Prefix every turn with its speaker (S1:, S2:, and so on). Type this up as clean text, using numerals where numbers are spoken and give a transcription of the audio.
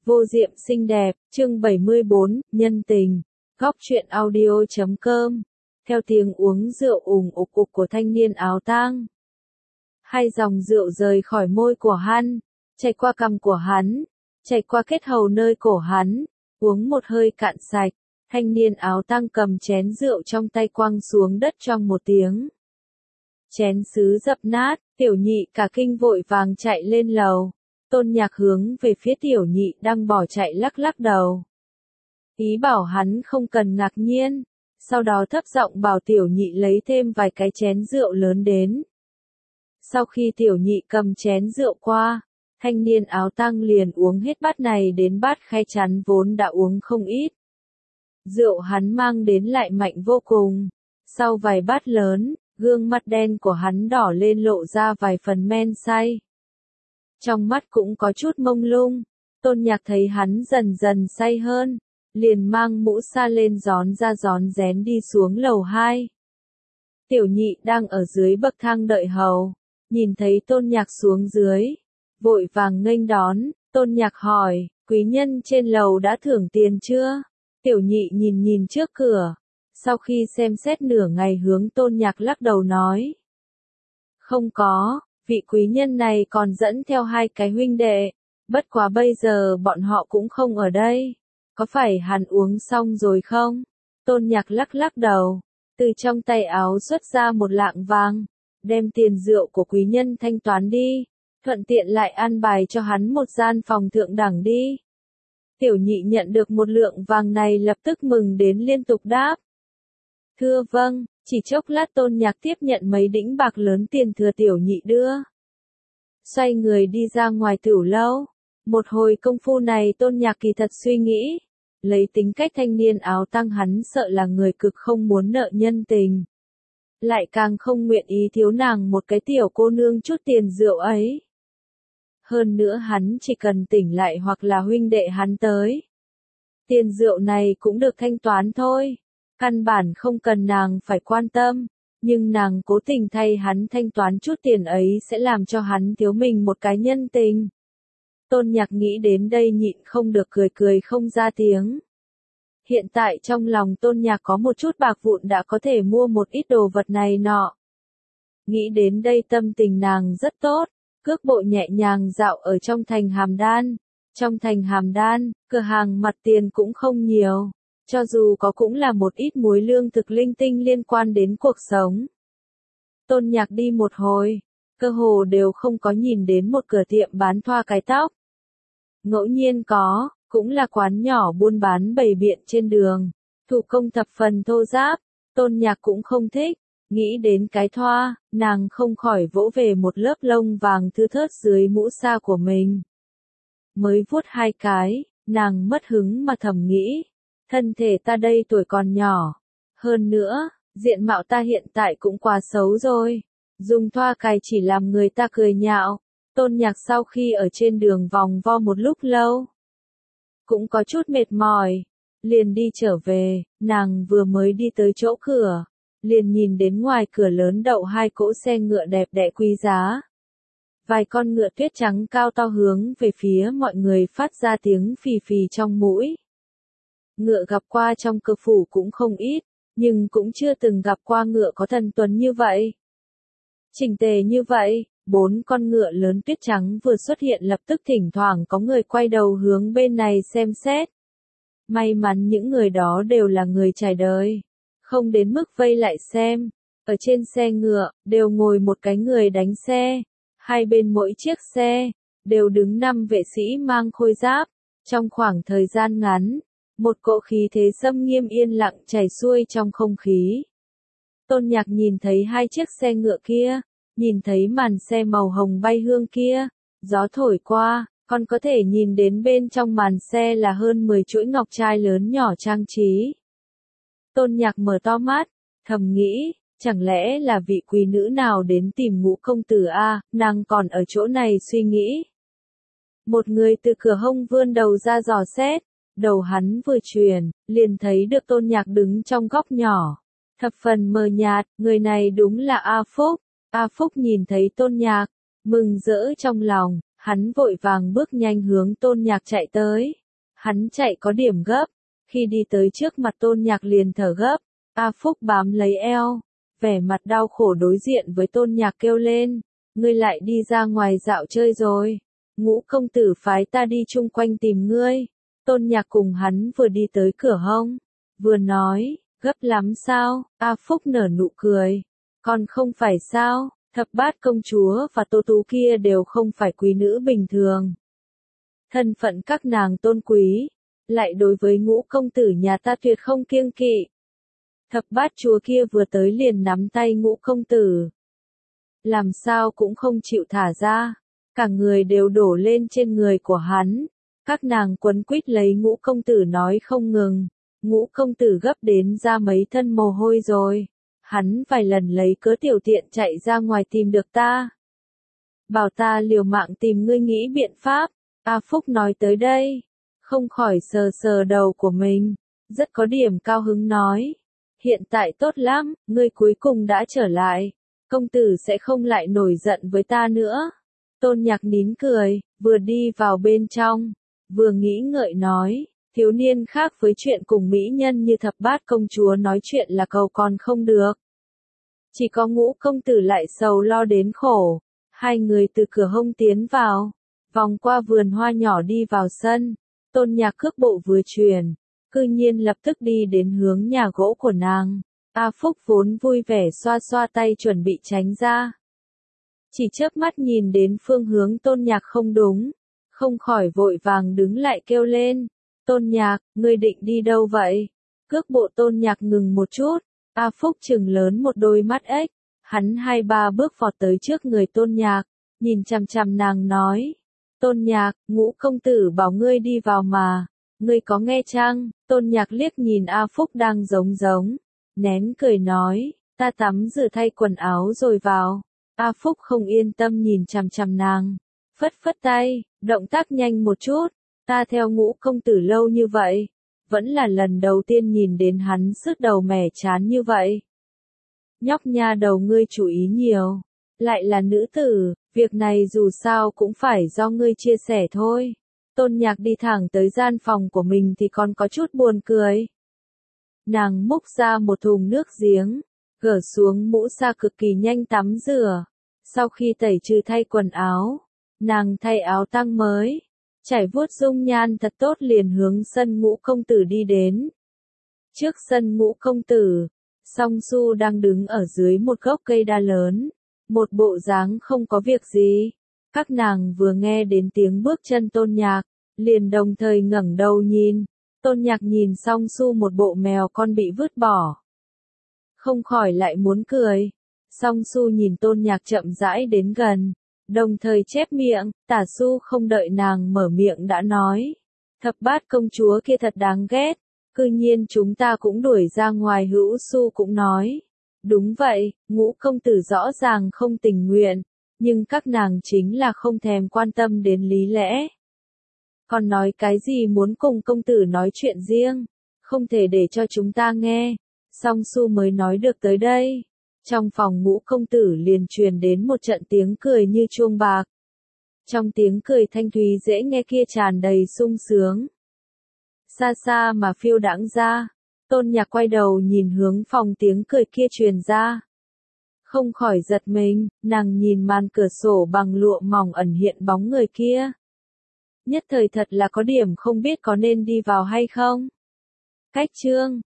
S1: Vô diệm xinh đẹp, chương 74, nhân tình. Góc truyện audio.com. Theo tiếng uống rượu ủng ục của thanh niên áo tang. Hai dòng rượu rời khỏi môi của hắn, chảy qua cằm của hắn, chảy qua kết hầu nơi cổ hắn, uống một hơi cạn sạch. Thanh niên áo tang cầm chén rượu trong tay quăng xuống đất trong một tiếng. Chén sứ dập nát, tiểu nhị cả kinh vội vàng chạy lên lầu. Tôn Nhạc hướng về phía tiểu nhị đang bỏ chạy lắc lắc đầu. Ý bảo hắn không cần ngạc nhiên, sau đó thấp giọng bảo tiểu nhị lấy thêm vài cái chén rượu lớn đến. Sau khi tiểu nhị cầm chén rượu qua, thanh niên áo tang liền uống hết bát này đến bát khay chắn vốn đã uống không ít. Rượu hắn mang đến lại mạnh vô cùng. Sau vài bát lớn, gương mặt đen của hắn đỏ lên lộ ra vài phần men say. Trong mắt cũng có chút mông lung, Tôn Nhạc thấy hắn dần dần say hơn, liền mang mũ sa lên gión ra gión rén đi xuống lầu 2. Tiểu nhị đang ở dưới bậc thang đợi hầu, nhìn thấy Tôn Nhạc xuống dưới, vội vàng nghênh đón. Tôn Nhạc hỏi, quý nhân trên lầu đã thưởng tiền chưa? Tiểu nhị nhìn nhìn trước cửa, sau khi xem xét nửa ngày hướng Tôn Nhạc lắc đầu nói. Không có, vị quý nhân này còn dẫn theo hai cái huynh đệ, bất quá bây giờ bọn họ cũng không ở đây. Có phải hắn uống xong rồi không? Tôn Nhạc lắc lắc đầu, từ trong tay áo xuất ra một lạng vàng, đem tiền rượu của quý nhân thanh toán đi, thuận tiện lại an bài cho hắn một gian phòng thượng đẳng đi. Tiểu nhị nhận được một lượng vàng này lập tức mừng đến liên tục đáp. Thưa vâng, chỉ chốc lát Tôn Nhạc tiếp nhận mấy đĩnh bạc lớn tiền thừa tiểu nhị đưa. Xoay người đi ra ngoài tửu lâu. Một hồi công phu này Tôn Nhạc kỳ thật suy nghĩ. Lấy tính cách thanh niên áo tang hắn sợ là người cực không muốn nợ nhân tình. Lại càng không nguyện ý thiếu nàng một cái tiểu cô nương chút tiền rượu ấy. Hơn nữa hắn chỉ cần tỉnh lại hoặc là huynh đệ hắn tới. Tiền rượu này cũng được thanh toán thôi. Căn bản không cần nàng phải quan tâm, nhưng nàng cố tình thay hắn thanh toán chút tiền ấy sẽ làm cho hắn thiếu mình một cái nhân tình. Tôn Nhạc nghĩ đến đây nhịn không được cười không ra tiếng. Hiện tại trong lòng Tôn Nhạc có một chút bạc vụn đã có thể mua một ít đồ vật này nọ. Nghĩ đến đây tâm tình nàng rất tốt, cước bộ nhẹ nhàng dạo ở trong thành Hàm Đan. Trong thành Hàm Đan, cửa hàng mặt tiền cũng không nhiều. Cho dù có cũng là một ít muối lương thực linh tinh liên quan đến cuộc sống. Tôn Nhạc đi một hồi, cơ hồ đều không có nhìn đến một cửa tiệm bán thoa cái tóc. Ngẫu nhiên có, cũng là quán nhỏ buôn bán bày biện trên đường, thủ công thập phần thô ráp, Tôn Nhạc cũng không thích. Nghĩ đến cái thoa, nàng không khỏi vỗ về một lớp lông vàng thưa thớt dưới mũ sa của mình. Mới vuốt hai cái, nàng mất hứng mà thầm nghĩ. Thân thể ta đây tuổi còn nhỏ. Hơn nữa, diện mạo ta hiện tại cũng quá xấu rồi. Dùng thoa cài chỉ làm người ta cười nhạo. Tôn Nhạc sau khi ở trên đường vòng vo một lúc lâu, cũng có chút mệt mỏi. Liền đi trở về, nàng vừa mới đi tới chỗ cửa. Liền nhìn đến ngoài cửa lớn đậu hai cỗ xe ngựa đẹp đẽ quý giá. Vài con ngựa tuyết trắng cao to hướng về phía mọi người phát ra tiếng phì phì trong mũi. Ngựa gặp qua trong cơ phủ cũng không ít, nhưng cũng chưa từng gặp qua ngựa có thần tuấn như vậy. Chỉnh tề như vậy, 4 con ngựa lớn tuyết trắng vừa xuất hiện lập tức thỉnh thoảng có người quay đầu hướng bên này xem xét. May mắn những người đó đều là người trải đời, không đến mức vây lại xem. Ở trên xe ngựa, đều ngồi một cái người đánh xe, hai bên mỗi chiếc xe, đều đứng 5 vệ sĩ mang khôi giáp. Trong khoảng thời gian ngắn, một cỗ khí thế xâm nghiêm yên lặng chảy xuôi trong không khí. Tôn Nhạc nhìn thấy hai chiếc xe ngựa kia, nhìn thấy màn xe màu hồng bay hương kia, gió thổi qua, còn có thể nhìn đến bên trong màn xe là hơn 10 chuỗi ngọc trai lớn nhỏ trang trí. Tôn Nhạc mở to mắt, thầm nghĩ, chẳng lẽ là vị quý nữ nào đến tìm Ngũ công tử a, nàng còn ở chỗ này suy nghĩ. Một người từ cửa hông vươn đầu ra dò xét. Đầu hắn vừa chuyển, liền thấy được Tôn Nhạc đứng trong góc nhỏ. Thập phần mờ nhạt, người này đúng là A Phúc. A Phúc nhìn thấy Tôn Nhạc, mừng rỡ trong lòng, Hắn vội vàng bước nhanh hướng Tôn Nhạc chạy tới. Hắn chạy có điểm gấp, khi đi tới trước mặt Tôn Nhạc liền thở gấp. A Phúc bám lấy eo, vẻ mặt đau khổ đối diện với Tôn Nhạc kêu lên, ngươi lại đi ra ngoài dạo chơi rồi. Ngũ công tử phái ta đi chung quanh tìm ngươi. Tôn Nhạc cùng hắn vừa đi tới cửa hông, vừa nói, gấp lắm sao? A Phúc nở nụ cười, còn không phải sao, Thập Bát công chúa và Tô Tú kia đều không phải quý nữ bình thường. Thân phận các nàng tôn quý, lại đối với Ngũ công tử nhà ta tuyệt không kiêng kỵ. Thập Bát chúa kia vừa tới liền nắm tay Ngũ công tử, làm sao cũng không chịu thả ra, cả người đều đổ lên trên người của hắn. Các nàng quấn quýt lấy Ngũ công tử nói không ngừng. Ngũ công tử gấp đến ra mấy thân mồ hôi rồi. Hắn vài lần lấy cớ tiểu tiện chạy ra ngoài tìm được ta. Bảo ta liều mạng tìm ngươi nghĩ biện pháp. A Phúc nói tới đây, không khỏi sờ sờ đầu của mình, rất có điểm cao hứng nói. Hiện tại tốt lắm, ngươi cuối cùng đã trở lại. Công tử sẽ không lại nổi giận với ta nữa. Tôn Nhạc nín cười, vừa đi vào bên trong, vừa nghĩ ngợi nói. Thiếu niên khác với chuyện cùng mỹ nhân như Thập Bát công chúa nói chuyện là cầu còn không được. Chỉ có Ngũ công tử lại sầu lo đến khổ. Hai người từ cửa hông tiến vào, vòng qua vườn hoa nhỏ đi vào sân. Tôn Nhạc cước bộ vừa chuyển, cư nhiên lập tức đi đến hướng nhà gỗ của nàng. A Phúc vốn vui vẻ xoa xoa tay chuẩn bị tránh ra. Chỉ chớp mắt nhìn đến phương hướng Tôn Nhạc không đúng, không khỏi vội vàng đứng lại kêu lên. Tôn Nhạc, ngươi định đi đâu vậy? Cước bộ Tôn Nhạc ngừng một chút, A Phúc trừng lớn một đôi mắt ếch, hắn 2-3 bước vọt tới trước người Tôn Nhạc, nhìn chằm chằm nàng nói. Tôn Nhạc, Ngũ công tử bảo ngươi đi vào mà, ngươi có nghe chăng? Tôn Nhạc liếc nhìn A Phúc đang giống, nén cười nói, ta tắm rửa thay quần áo rồi vào. A Phúc không yên tâm nhìn chằm chằm nàng, phất phất tay, động tác nhanh một chút. Ta theo Ngũ công tử lâu như vậy, vẫn là lần đầu tiên nhìn đến hắn sứt đầu mẻ chán như vậy. Nhóc nha đầu ngươi chú ý nhiều, lại là nữ tử, việc này dù sao cũng phải do ngươi chia sẻ thôi. Tôn Nhạc đi thẳng tới gian phòng của mình thì còn có chút buồn cười. Nàng múc ra một thùng nước giếng, gỡ xuống mũ sa cực kỳ nhanh tắm rửa. Sau khi tẩy trừ thay quần áo, nàng thay áo tang mới. Chải vuốt dung nhan thật tốt liền hướng sân Ngũ công tử đi đến. Trước sân Ngũ công tử, Song Su đang đứng ở dưới một gốc cây đa lớn, một bộ dáng không có việc gì. Các nàng vừa nghe đến tiếng bước chân Tôn Nhạc, liền đồng thời ngẩng đầu nhìn. Tôn Nhạc nhìn Song Su một bộ mèo con bị vứt bỏ, không khỏi lại muốn cười. Song Su nhìn Tôn Nhạc chậm rãi đến gần, đồng thời chép miệng. Tả Su không đợi nàng mở miệng đã nói, Thập Bát công chúa kia thật đáng ghét, cư nhiên chúng ta cũng đuổi ra ngoài. Hữu Su cũng nói, đúng vậy, Ngũ công tử rõ ràng không tình nguyện, nhưng các nàng chính là không thèm quan tâm đến lý lẽ. Còn nói cái gì muốn cùng công tử nói chuyện riêng, không thể để cho chúng ta nghe. Song Su mới nói được tới đây, trong phòng Ngũ công tử liền truyền đến một trận tiếng cười như chuông bạc. Trong tiếng cười thanh thúy dễ nghe kia tràn đầy sung sướng. Xa xa mà phiêu đãng ra, Tôn Nhạc quay đầu nhìn hướng phòng tiếng cười kia truyền ra. Không khỏi giật mình, nàng nhìn màn cửa sổ bằng lụa mỏng ẩn hiện bóng người kia. Nhất thời thật là có điểm không biết có nên đi vào hay không. Cách chương